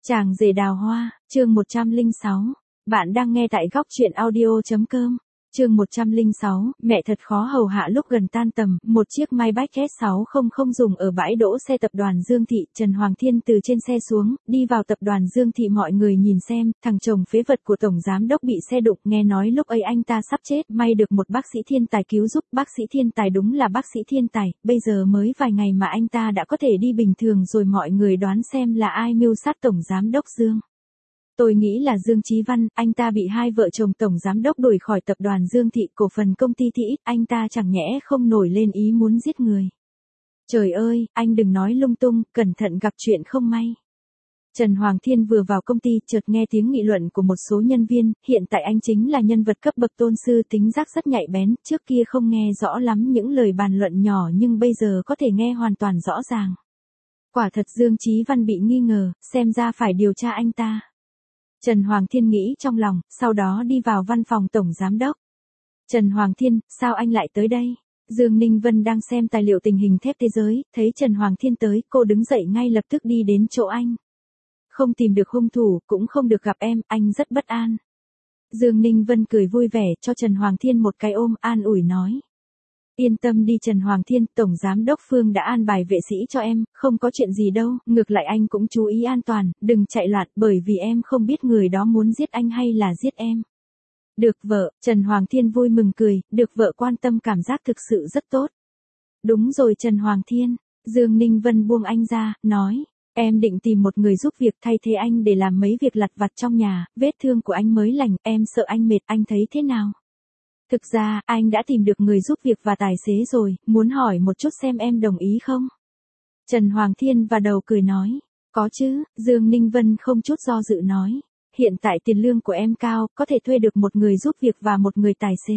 Chàng rể đào hoa, chương 106. Bạn đang nghe tại góc truyện audio.com. Chương 106, mẹ thật khó hầu hạ lúc gần tan tầm, một chiếc Maybach S600 dùng ở bãi đỗ xe tập đoàn Dương Thị, Trần Hoàng Thiên từ trên xe xuống, đi vào tập đoàn Dương Thị. Mọi người nhìn xem, thằng chồng phế vật của tổng giám đốc bị xe đụng, nghe nói lúc ấy anh ta sắp chết, may được một bác sĩ thiên tài cứu giúp. Bác sĩ thiên tài đúng là bác sĩ thiên tài, bây giờ mới vài ngày mà anh ta đã có thể đi bình thường rồi. Mọi người đoán xem là ai mưu sát tổng giám đốc Dương. Tôi nghĩ là Dương Chí Văn, anh ta bị hai vợ chồng tổng giám đốc đuổi khỏi tập đoàn Dương Thị, cổ phần công ty Thị Ít, anh ta chẳng nhẽ không nổi lên ý muốn giết người. Trời ơi, anh đừng nói lung tung, cẩn thận gặp chuyện không may. Trần Hoàng Thiên vừa vào công ty, chợt nghe tiếng nghị luận của một số nhân viên, hiện tại anh chính là nhân vật cấp bậc tôn sư, tính giác rất nhạy bén, trước kia không nghe rõ lắm những lời bàn luận nhỏ nhưng bây giờ có thể nghe hoàn toàn rõ ràng. Quả thật Dương Chí Văn bị nghi ngờ, xem ra phải điều tra anh ta. Trần Hoàng Thiên nghĩ trong lòng, sau đó đi vào văn phòng tổng giám đốc. Trần Hoàng Thiên, sao anh lại tới đây? Dương Ninh Vân đang xem tài liệu tình hình thép thế giới, thấy Trần Hoàng Thiên tới, cô đứng dậy ngay lập tức đi đến chỗ anh. Không tìm được hung thủ, cũng không được gặp em, anh rất bất an. Dương Ninh Vân cười vui vẻ, cho Trần Hoàng Thiên một cái ôm, an ủi nói. Yên tâm đi Trần Hoàng Thiên, tổng giám đốc Phương đã an bài vệ sĩ cho em, không có chuyện gì đâu, ngược lại anh cũng chú ý an toàn, đừng chạy loạn, bởi vì em không biết người đó muốn giết anh hay là giết em. Được vợ, Trần Hoàng Thiên vui mừng cười, được vợ quan tâm cảm giác thực sự rất tốt. Đúng rồi Trần Hoàng Thiên, Dương Ninh Vân buông anh ra, nói, em định tìm một người giúp việc thay thế anh để làm mấy việc lặt vặt trong nhà, vết thương của anh mới lành, em sợ anh mệt, anh thấy thế nào? Thực ra, anh đã tìm được người giúp việc và tài xế rồi, muốn hỏi một chút xem em đồng ý không? Trần Hoàng Thiên và đầu cười nói, có chứ, Dương Ninh Vân không chút do dự nói, hiện tại tiền lương của em cao, có thể thuê được một người giúp việc và một người tài xế.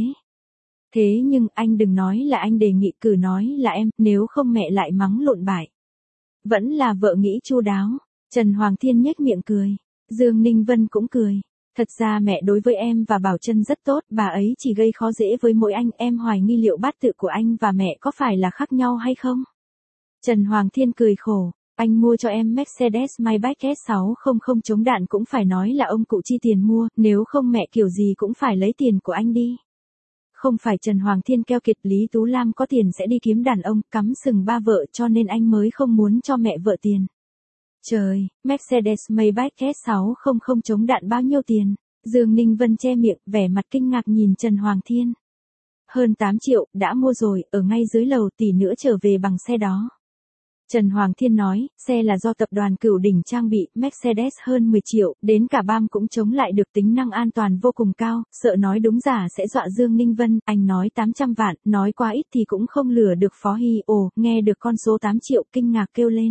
Thế nhưng anh đừng nói là anh đề nghị, cử nói là em, nếu không mẹ lại mắng lộn bại. Vẫn là vợ nghĩ chu đáo, Trần Hoàng Thiên nhếch miệng cười, Dương Ninh Vân cũng cười. Thật ra mẹ đối với em và Bảo Trân rất tốt, bà ấy chỉ gây khó dễ với mỗi anh, em hoài nghi liệu bát tự của anh và mẹ có phải là khác nhau hay không? Trần Hoàng Thiên cười khổ, anh mua cho em Mercedes Maybach S600 chống đạn cũng phải nói là ông cụ chi tiền mua, nếu không mẹ kiểu gì cũng phải lấy tiền của anh đi. Không phải Trần Hoàng Thiên keo kiệt, Lý Tú Lam có tiền sẽ đi kiếm đàn ông, cắm sừng ba vợ cho nên anh mới không muốn cho mẹ vợ tiền. Trời, Mercedes Maybach S600 chống đạn bao nhiêu tiền? Dương Ninh Vân che miệng, vẻ mặt kinh ngạc nhìn Trần Hoàng Thiên. Hơn 8 triệu, đã mua rồi, ở ngay dưới lầu, tỷ nữa trở về bằng xe đó. Trần Hoàng Thiên nói, xe là do tập đoàn Cửu Đỉnh trang bị, Mercedes hơn 10 triệu, đến cả bam cũng chống lại được, tính năng an toàn vô cùng cao, sợ nói đúng giả sẽ dọa Dương Ninh Vân, anh nói 800 vạn, nói quá ít thì cũng không lừa được Phó Hy. Ồ, nghe được con số 8 triệu, kinh ngạc kêu lên.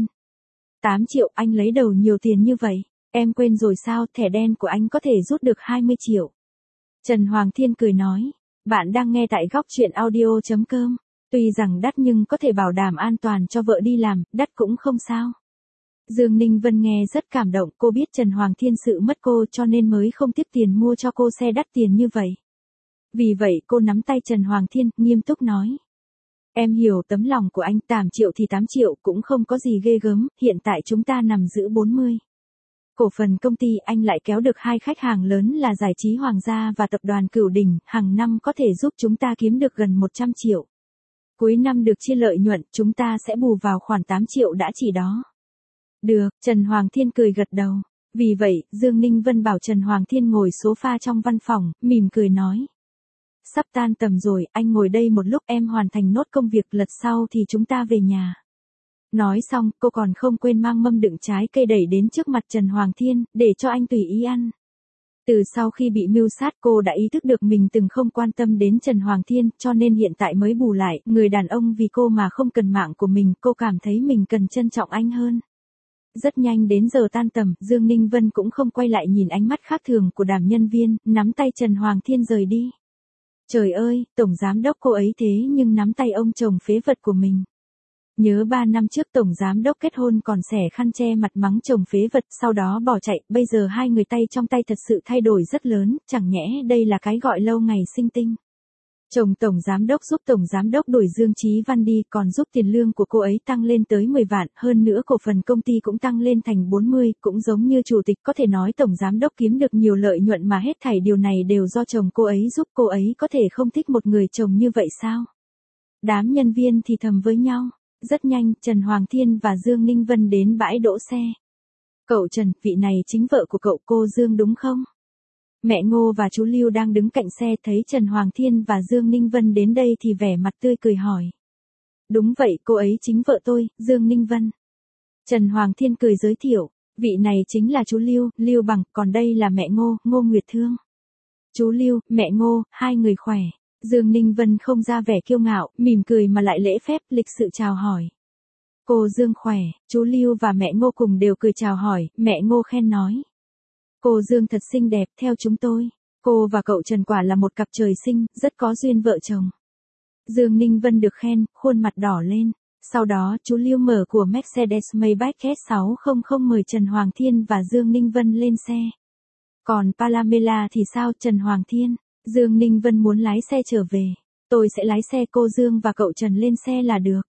8 triệu, anh lấy đầu nhiều tiền như vậy, em quên rồi sao, thẻ đen của anh có thể rút được 20 triệu. Trần Hoàng Thiên cười nói, bạn đang nghe tại góc truyện audio.com, tuy rằng đắt nhưng có thể bảo đảm an toàn cho vợ đi làm, đắt cũng không sao. Dương Ninh Vân nghe rất cảm động, cô biết Trần Hoàng Thiên sự mất cô cho nên mới không tiếp tiền mua cho cô xe đắt tiền như vậy. Vì vậy cô nắm tay Trần Hoàng Thiên, nghiêm túc nói. Em hiểu tấm lòng của anh, 8 triệu thì 8 triệu cũng không có gì ghê gớm, hiện tại chúng ta nằm giữ 40. Cổ phần công ty, anh lại kéo được hai khách hàng lớn là Giải trí Hoàng gia và tập đoàn Cửu Đỉnh, hàng năm có thể giúp chúng ta kiếm được gần 100 triệu. Cuối năm được chia lợi nhuận, chúng ta sẽ bù vào khoản 8 triệu đã chỉ đó. Được, Trần Hoàng Thiên cười gật đầu. Vì vậy, Dương Ninh Vân bảo Trần Hoàng Thiên ngồi sofa trong văn phòng, mỉm cười nói. Sắp tan tầm rồi, anh ngồi đây một lúc, em hoàn thành nốt công việc, lật sau thì chúng ta về nhà. Nói xong, cô còn không quên mang mâm đựng trái cây đẩy đến trước mặt Trần Hoàng Thiên, để cho anh tùy ý ăn. Từ sau khi bị mưu sát, cô đã ý thức được mình từng không quan tâm đến Trần Hoàng Thiên, cho nên hiện tại mới bù lại, người đàn ông vì cô mà không cần mạng của mình, cô cảm thấy mình cần trân trọng anh hơn. Rất nhanh đến giờ tan tầm, Dương Ninh Vân cũng không quay lại nhìn ánh mắt khác thường của đám nhân viên, nắm tay Trần Hoàng Thiên rời đi. Trời ơi, tổng giám đốc cô ấy thế nhưng nắm tay ông chồng phế vật của mình. Nhớ 3 năm trước tổng giám đốc kết hôn còn xẻ khăn che mặt mắng chồng phế vật, sau đó bỏ chạy, bây giờ hai người tay trong tay thật sự thay đổi rất lớn, chẳng nhẽ đây là cái gọi lâu ngày sinh tinh. Chồng tổng giám đốc giúp tổng giám đốc đuổi Dương Chí Văn đi, còn giúp tiền lương của cô ấy tăng lên tới 10 vạn, hơn nữa cổ phần công ty cũng tăng lên thành 40, cũng giống như chủ tịch, có thể nói tổng giám đốc kiếm được nhiều lợi nhuận mà hết thảy điều này đều do chồng cô ấy giúp. Cô ấy có thể không thích một người chồng như vậy sao? Đám nhân viên thì thầm với nhau. Rất nhanh, Trần Hoàng Thiên và Dương Ninh Vân đến bãi đỗ xe. Cậu Trần, vị này chính vợ của cậu cô Dương đúng không? Mẹ Ngô và chú Lưu đang đứng cạnh xe, thấy Trần Hoàng Thiên và Dương Ninh Vân đến đây thì vẻ mặt tươi cười hỏi. Đúng vậy, cô ấy chính vợ tôi, Dương Ninh Vân. Trần Hoàng Thiên cười giới thiệu, vị này chính là chú Lưu, Lưu Bằng, còn đây là mẹ Ngô, Ngô Nguyệt Thương. Chú Lưu, mẹ Ngô, hai người khỏe. Dương Ninh Vân không ra vẻ kiêu ngạo, mỉm cười mà lại lễ phép, lịch sự chào hỏi. Cô Dương khỏe, chú Lưu và mẹ Ngô cùng đều cười chào hỏi, mẹ Ngô khen nói. Cô Dương thật xinh đẹp, theo chúng tôi. Cô và cậu Trần quả là một cặp trời sinh, rất có duyên vợ chồng. Dương Ninh Vân được khen, khuôn mặt đỏ lên. Sau đó, chú Lưu mở của Mercedes-Maybach S600 mời Trần Hoàng Thiên và Dương Ninh Vân lên xe. Còn Palamela thì sao, Trần Hoàng Thiên? Dương Ninh Vân muốn lái xe trở về. Tôi sẽ lái xe, cô Dương và cậu Trần lên xe là được.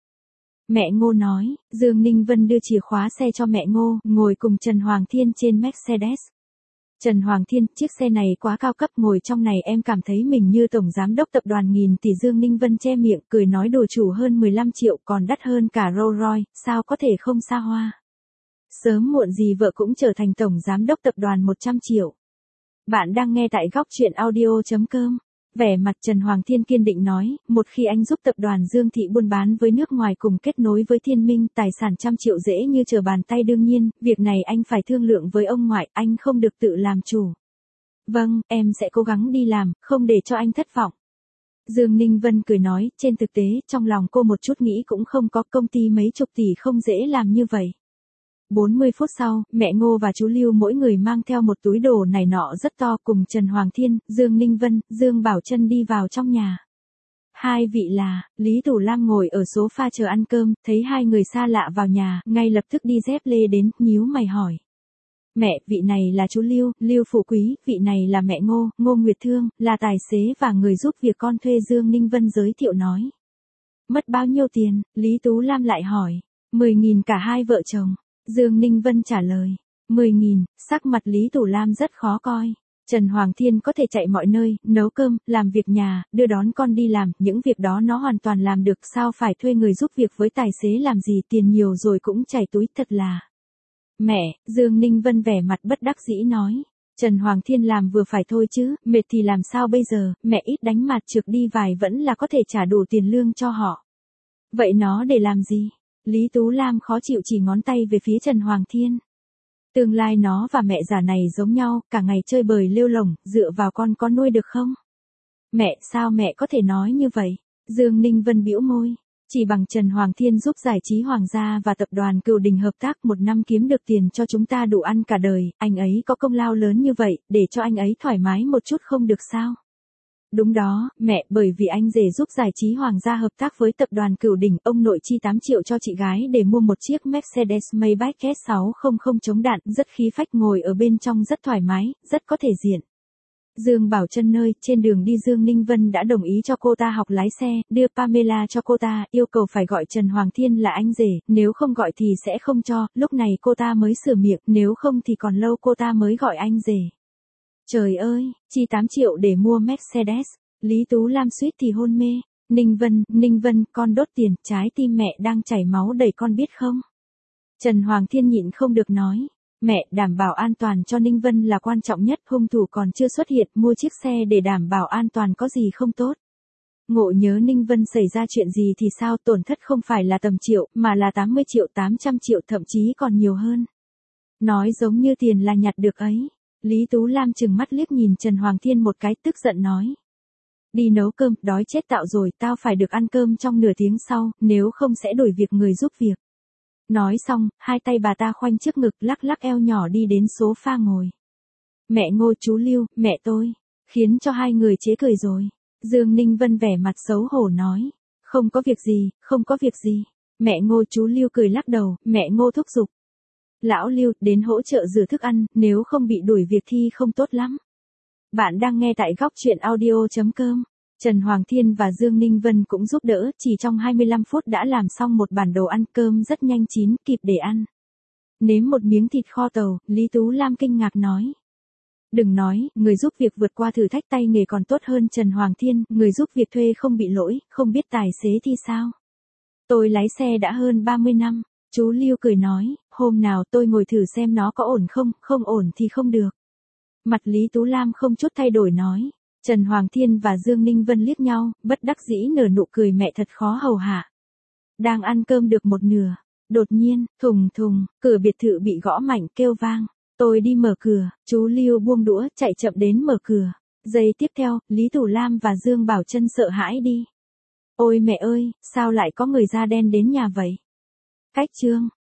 Mẹ Ngô nói, Dương Ninh Vân đưa chìa khóa xe cho mẹ Ngô, ngồi cùng Trần Hoàng Thiên trên Mercedes. Trần Hoàng Thiên, chiếc xe này quá cao cấp, ngồi trong này em cảm thấy mình như tổng giám đốc tập đoàn nghìn tỷ. Dương Ninh Vân che miệng, cười nói đồ chủ hơn 15 triệu, còn đắt hơn cả Rolls Royce, sao có thể không xa hoa. Sớm muộn gì vợ cũng trở thành tổng giám đốc tập đoàn 100 triệu. Bạn đang nghe tại góc truyện audio.com. Vẻ mặt Trần Hoàng Thiên kiên định nói, một khi anh giúp tập đoàn Dương Thị buôn bán với nước ngoài cùng kết nối với Thiên Minh, tài sản trăm triệu dễ như trở bàn tay. Đương nhiên, việc này anh phải thương lượng với ông ngoại, anh không được tự làm chủ. Vâng, em sẽ cố gắng đi làm, không để cho anh thất vọng. Dương Ninh Vân cười nói, trên thực tế, trong lòng cô một chút nghĩ cũng không có, công ty mấy chục tỷ không dễ làm như vậy. 40 phút sau, mẹ Ngô và chú Lưu mỗi người mang theo một túi đồ này nọ rất to, cùng Trần Hoàng Thiên, Dương Ninh Vân, Dương Bảo Trân đi vào trong nhà. Hai vị là, Lý Tủ Lam ngồi ở sofa chờ ăn cơm, thấy hai người xa lạ vào nhà, ngay lập tức đi dép lê đến, nhíu mày hỏi. Mẹ, vị này là chú Lưu, Lưu Phụ Quý, vị này là mẹ Ngô, Ngô Nguyệt Thương, là tài xế và người giúp việc con thuê. Dương Ninh Vân giới thiệu nói. Mất bao nhiêu tiền? Lý Tú Lam lại hỏi. 10.000 cả hai vợ chồng. Dương Ninh Vân trả lời, 10.000, sắc mặt Lý Tủ Lam rất khó coi. Trần Hoàng Thiên có thể chạy mọi nơi, nấu cơm, làm việc nhà, đưa đón con đi làm, những việc đó nó hoàn toàn làm được, sao phải thuê người giúp việc với tài xế làm gì, tiền nhiều rồi cũng chảy túi, thật là. Mẹ, Dương Ninh Vân vẻ mặt bất đắc dĩ nói. Trần Hoàng Thiên làm vừa phải thôi chứ, mệt thì làm sao bây giờ, mẹ ít đánh mặt trượt đi vài vẫn là có thể trả đủ tiền lương cho họ. Vậy nó để làm gì? Lý Tú Lam khó chịu chỉ ngón tay về phía Trần Hoàng Thiên. Tương lai nó và mẹ già này giống nhau, cả ngày chơi bời lêu lổng, dựa vào con có nuôi được không? Mẹ, sao mẹ có thể nói như vậy? Dương Ninh Vân bĩu môi. Chỉ bằng Trần Hoàng Thiên giúp giải trí Hoàng gia và tập đoàn Cửu Đình hợp tác một năm kiếm được tiền cho chúng ta đủ ăn cả đời, anh ấy có công lao lớn như vậy, để cho anh ấy thoải mái một chút không được sao? Đúng đó, mẹ, bởi vì anh rể giúp giải trí Hoàng gia hợp tác với tập đoàn Cửu Đình, ông nội chi 8 triệu cho chị gái để mua một chiếc Mercedes-Maybach S600 chống đạn, rất khí phách, ngồi ở bên trong rất thoải mái, rất có thể diện. Dương Bảo Trân nơi, trên đường đi Dương Ninh Vân đã đồng ý cho cô ta học lái xe, đưa Pamela cho cô ta, yêu cầu phải gọi Trần Hoàng Thiên là anh rể, nếu không gọi thì sẽ không cho, lúc này cô ta mới sửa miệng, nếu không thì còn lâu cô ta mới gọi anh rể. Trời ơi, chi 8 triệu để mua Mercedes, Lý Tú Lam suýt thì hôn mê. Ninh Vân, con đốt tiền, trái tim mẹ đang chảy máu đầy con biết không? Trần Hoàng Thiên nhịn không được nói. Mẹ, đảm bảo an toàn cho Ninh Vân là quan trọng nhất, hung thủ còn chưa xuất hiện, mua chiếc xe để đảm bảo an toàn có gì không tốt. Ngộ nhớ Ninh Vân xảy ra chuyện gì thì sao, tổn thất không phải là tầm triệu, mà là 80 triệu 800 triệu thậm chí còn nhiều hơn. Nói giống như tiền là nhặt được ấy. Lý Tú Lam trừng mắt liếc nhìn Trần Hoàng Thiên một cái, tức giận nói. Đi nấu cơm, đói chết tạo rồi, tao phải được ăn cơm trong nửa tiếng sau, nếu không sẽ đổi việc người giúp việc. Nói xong, hai tay bà ta khoanh trước ngực, lắc lắc eo nhỏ đi đến sofa ngồi. Mẹ Ngô, chú Lưu, mẹ tôi, khiến cho hai người chế cười rồi. Dương Ninh Vân vẻ mặt xấu hổ nói. Không có việc gì, không có việc gì. Mẹ Ngô, chú Lưu cười lắc đầu, mẹ Ngô thúc giục. Lão Lưu, đến hỗ trợ rửa thức ăn, nếu không bị đuổi việc thì không tốt lắm. Bạn đang nghe tại góc truyện audio.com. Trần Hoàng Thiên và Dương Ninh Vân cũng giúp đỡ, chỉ trong 25 phút đã làm xong một bản đồ ăn cơm rất nhanh chín, kịp để ăn. Nếm một miếng thịt kho tàu, Lý Tú Lam kinh ngạc nói. Đừng nói, người giúp việc vượt qua thử thách tay nghề còn tốt hơn Trần Hoàng Thiên, người giúp việc thuê không bị lỗi, không biết tài xế thì sao? Tôi lái xe đã hơn 30 năm, chú Lưu cười nói, hôm nào tôi ngồi thử xem nó có ổn không, không ổn thì không được. Mặt Lý Tú Lam không chút thay đổi nói. Trần Hoàng Thiên và Dương Ninh Vân liếc nhau, bất đắc dĩ nở nụ cười mẹ thật khó hầu hạ. Đang ăn cơm được một nửa, đột nhiên, thùng thùng, cửa biệt thự bị gõ mạnh kêu vang. Tôi đi mở cửa, chú Lưu buông đũa chạy chậm đến mở cửa. Giây tiếp theo, Lý Tú Lam và Dương Bảo Trân sợ hãi đi. Ôi mẹ ơi, sao lại có người da đen đến nhà vậy? Cách chương